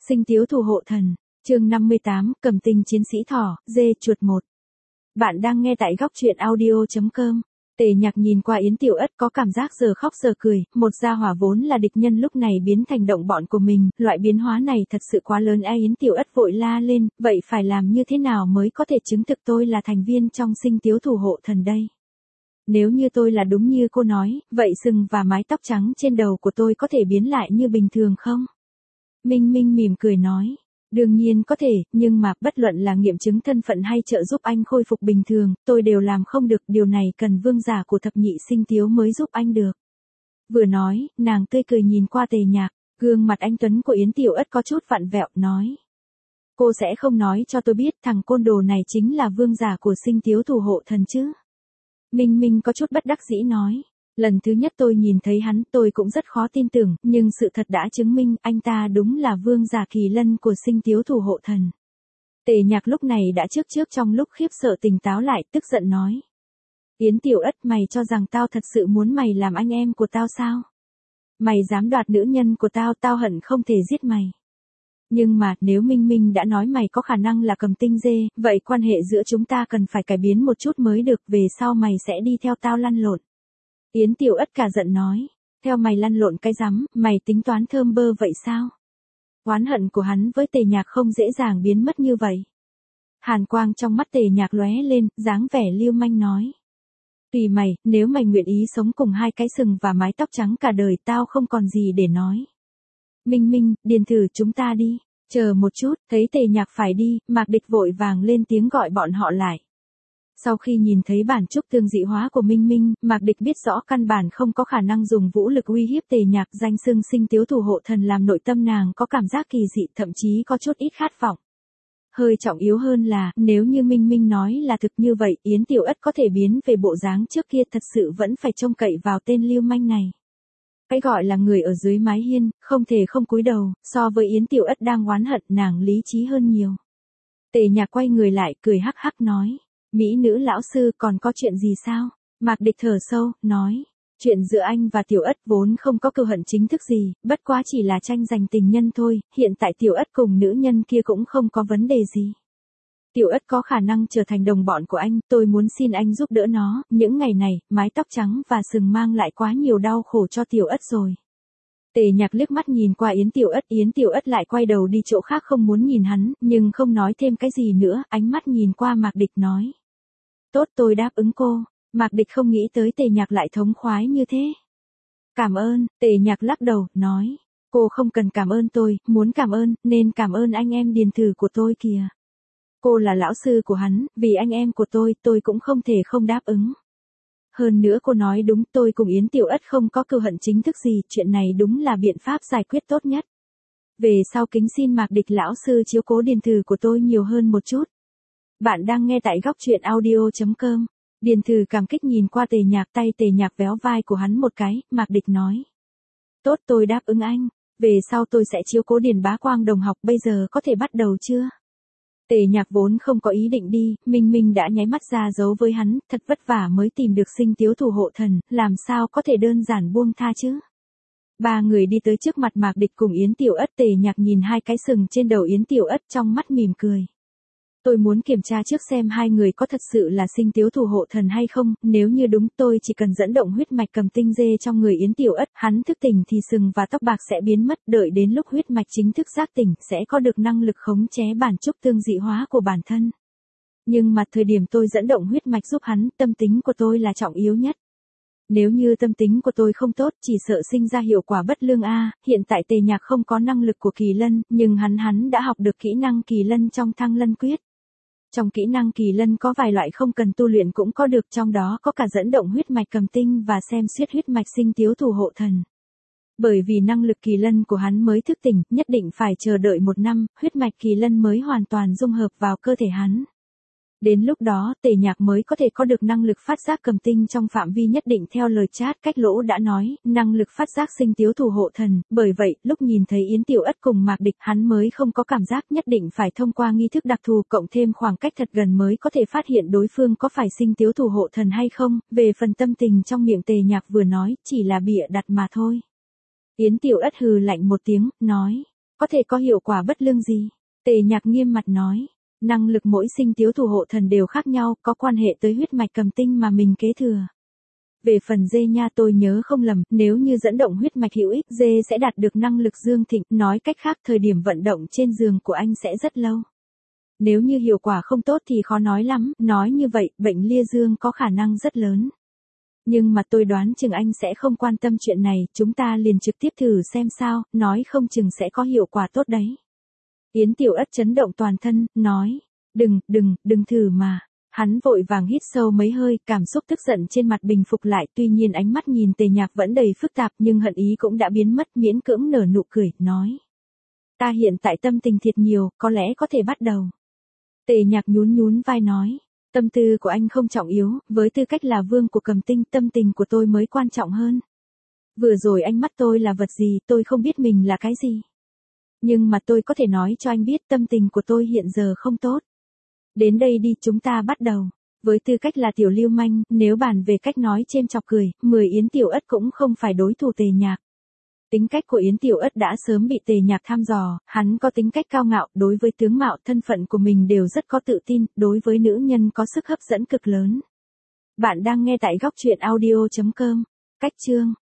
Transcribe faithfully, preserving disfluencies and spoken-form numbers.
Sinh tiếu thủ hộ thần, chương năm mươi tám, Cầm tinh chiến sĩ thỏ, dê chuột một. Bạn đang nghe tại góc truyện audio chấm com. Tề Nhạc nhìn qua Yến Tiểu Ất có cảm giác giờ khóc giờ cười, một gia hỏa vốn là địch nhân lúc này biến thành đồng bọn của mình, loại biến hóa này thật sự quá lớn. Ai Yến Tiểu Ất vội la lên, vậy phải làm như thế nào mới có thể chứng thực tôi là thành viên trong sinh tiếu thủ hộ thần đây? Nếu như tôi là đúng như cô nói, vậy sừng và mái tóc trắng trên đầu của tôi có thể biến lại như bình thường không? Minh Minh mỉm cười nói. Đương nhiên có thể, nhưng mà bất luận là nghiệm chứng thân phận hay trợ giúp anh khôi phục bình thường, tôi đều làm không được. Điều này cần vương giả của thập nhị sinh tiếu mới giúp anh được. Vừa nói, nàng tươi cười nhìn qua Tề Nhạc, gương mặt anh tuấn của Yến Tiểu Ất có chút vặn vẹo, nói. Cô sẽ không nói cho tôi biết thằng côn đồ này chính là vương giả của sinh tiếu thủ hộ thần chứ? Minh Minh có chút bất đắc dĩ nói. Lần thứ nhất tôi nhìn thấy hắn tôi cũng rất khó tin tưởng, nhưng sự thật đã chứng minh anh ta đúng là vương giả kỳ lân của sinh tiếu thủ hộ thần. Tề Nhạc lúc này đã trước trước trong lúc khiếp sợ tỉnh táo lại, tức giận nói. Yến Tiểu Ất, mày cho rằng tao thật sự muốn mày làm anh em của tao sao? Mày dám đoạt nữ nhân của tao, tao hận không thể giết mày. Nhưng mà, nếu Minh Minh đã nói mày có khả năng là cầm tinh dê, vậy quan hệ giữa chúng ta cần phải cải biến một chút mới được, về sau mày sẽ đi theo tao lăn lộn. Yến Tiểu Ất cả giận nói, theo mày lăn lộn cái rắm, mày tính toán thơm bơ vậy sao? Oán hận của hắn với Tề Nhạc không dễ dàng biến mất như vậy. Hàn quang trong mắt Tề Nhạc lóe lên, dáng vẻ lưu manh nói. Tùy mày, nếu mày nguyện ý sống cùng hai cái sừng và mái tóc trắng cả đời, tao không còn gì để nói. Minh Minh, Điền Thử, chúng ta đi. Chờ một chút, thấy Tề Nhạc phải đi, Mạc Địch vội vàng lên tiếng gọi bọn họ lại. Sau khi nhìn thấy bản trúc tương dị hóa của Minh Minh, Mạc Địch biết rõ căn bản không có khả năng dùng vũ lực uy hiếp Tề Nhạc. Danh xưng sinh tiếu thủ hộ thần làm nội tâm nàng có cảm giác kỳ dị, thậm chí có chút ít khát vọng. Hơi trọng yếu hơn là, nếu như Minh Minh nói là thực như vậy, Yến Tiểu Ất có thể biến về bộ dáng trước kia, thật sự vẫn phải trông cậy vào tên lưu manh này. Cái gọi là người ở dưới mái hiên, không thể không cúi đầu, so với Yến Tiểu Ất đang oán hận, nàng lý trí hơn nhiều. Tề Nhạc quay người lại, cười hắc hắc nói. Mỹ nữ lão sư, còn có chuyện gì sao? Mạc Địch thở sâu, nói. Chuyện giữa anh và Tiểu Ất vốn không có cừu hận chính thức gì, bất quá chỉ là tranh giành tình nhân thôi, hiện tại Tiểu Ất cùng nữ nhân kia cũng không có vấn đề gì. Tiểu Ất có khả năng trở thành đồng bọn của anh, tôi muốn xin anh giúp đỡ nó. Những ngày này, mái tóc trắng và sừng mang lại quá nhiều đau khổ cho Tiểu Ất rồi. Tề Nhạc liếc mắt nhìn qua Yến Tiểu Ất, Yến Tiểu Ất lại quay đầu đi chỗ khác không muốn nhìn hắn, nhưng không nói thêm cái gì nữa, ánh mắt nhìn qua Mạc Địch nói. Tốt, tôi đáp ứng cô. Mạc Địch không nghĩ tới Tề Nhạc lại thống khoái như thế. Cảm ơn, Tề Nhạc lắc đầu, nói. Cô không cần cảm ơn tôi, muốn cảm ơn, nên cảm ơn anh em Điền Thử của tôi kìa. Cô là lão sư của hắn, vì anh em của tôi, tôi cũng không thể không đáp ứng. Hơn nữa cô nói đúng, tôi cùng Yến Tiểu Ất không có cừu hận chính thức gì, chuyện này đúng là biện pháp giải quyết tốt nhất. Về sau kính xin Mạc Địch lão sư chiếu cố Điền Thử của tôi nhiều hơn một chút. Bạn đang nghe tại góc truyện audio chấm com. Điền Thử cảm kích nhìn qua Tề Nhạc, tay Tề Nhạc véo vai của hắn một cái, Mạc Địch nói. Tốt, tôi đáp ứng anh, về sau tôi sẽ chiếu cố Điền Bá Quang đồng học, bây giờ có thể bắt đầu chưa? Tề Nhạc vốn không có ý định đi, Minh Minh đã nháy mắt ra dấu với hắn, thật vất vả mới tìm được sinh tiếu thủ hộ thần, làm sao có thể đơn giản buông tha chứ? Ba người đi tới trước mặt Mạc Địch cùng Yến Tiểu Ất, Tề Nhạc nhìn hai cái sừng trên đầu Yến Tiểu Ất trong mắt mỉm cười. Tôi muốn kiểm tra trước xem hai người có thật sự là sinh tiếu thủ hộ thần hay không, nếu như đúng tôi chỉ cần dẫn động huyết mạch cầm tinh dê trong người Yến Tiểu Ất, hắn thức tỉnh thì sừng và tóc bạc sẽ biến mất, đợi đến lúc huyết mạch chính thức giác tỉnh sẽ có được năng lực khống chế bản trúc tương dị hóa của bản thân. Nhưng mà thời điểm tôi dẫn động huyết mạch giúp hắn, tâm tính của tôi là trọng yếu nhất. Nếu như tâm tính của tôi không tốt, chỉ sợ sinh ra hiệu quả bất lương a. Hiện tại Tề Nhạc không có năng lực của kỳ lân, nhưng hắn hắn đã học được kỹ năng kỳ lân trong Thăng Lân Quyết. Trong kỹ năng kỳ lân có vài loại không cần tu luyện cũng có được, trong đó có cả dẫn động huyết mạch cầm tinh và xem xiết huyết mạch sinh tiếu thủ hộ thần. Bởi vì năng lực kỳ lân của hắn mới thức tỉnh, nhất định phải chờ đợi một năm, huyết mạch kỳ lân mới hoàn toàn dung hợp vào cơ thể hắn. Đến lúc đó, Tề Nhạc mới có thể có được năng lực phát giác cầm tinh trong phạm vi nhất định. Theo lời chat Cách Lỗ đã nói, năng lực phát giác sinh tiếu thủ hộ thần, bởi vậy, lúc nhìn thấy Yến Tiểu Ất cùng Mạc Địch, hắn mới không có cảm giác, nhất định phải thông qua nghi thức đặc thù cộng thêm khoảng cách thật gần mới có thể phát hiện đối phương có phải sinh tiếu thủ hộ thần hay không. Về phần tâm tình trong miệng Tề Nhạc vừa nói, chỉ là bịa đặt mà thôi. Yến Tiểu Ất hừ lạnh một tiếng, nói. có thể có hiệu quả bất lương gì? Tề Nhạc nghiêm mặt nói. Năng lực mỗi sinh tiếu thủ hộ thần đều khác nhau, có quan hệ tới huyết mạch cầm tinh mà mình kế thừa. Về phần dê nha, tôi nhớ không lầm, nếu như dẫn động huyết mạch hữu ích, dê sẽ đạt được năng lực dương thịnh, nói cách khác thời điểm vận động trên giường của anh sẽ rất lâu. Nếu như hiệu quả không tốt thì khó nói lắm, nói như vậy, bệnh lia dương có khả năng rất lớn. Nhưng mà tôi đoán chừng anh sẽ không quan tâm chuyện này, chúng ta liền trực tiếp thử xem sao, nói không chừng sẽ có hiệu quả tốt đấy. Yến Tiểu Ất chấn động toàn thân, nói, đừng, đừng, đừng thử mà. Hắn vội vàng hít sâu mấy hơi, cảm xúc tức giận trên mặt bình phục lại, tuy nhiên ánh mắt nhìn Tề Nhạc vẫn đầy phức tạp nhưng hận ý cũng đã biến mất, miễn cưỡng nở nụ cười, nói. Ta hiện tại tâm tình thiệt nhiều, có lẽ có thể bắt đầu. Tề Nhạc nhún nhún vai nói, tâm tư của anh không trọng yếu, với tư cách là vương của cầm tinh, tâm tình của tôi mới quan trọng hơn. Vừa rồi anh mắt tôi là vật gì, tôi không biết mình là cái gì. Nhưng mà tôi có thể nói cho anh biết tâm tình của tôi hiện giờ không tốt. Đến đây đi, chúng ta bắt đầu. Với tư cách là tiểu lưu manh, nếu bàn về cách nói chêm chọc cười, mười Yến Tiểu Ất cũng không phải đối thủ Tề Nhạc. Tính cách của Yến Tiểu Ất đã sớm bị Tề Nhạc thăm dò, hắn có tính cách cao ngạo, đối với tướng mạo thân phận của mình đều rất có tự tin, đối với nữ nhân có sức hấp dẫn cực lớn. Bạn đang nghe tại góc truyện audio chấm com. Cách chương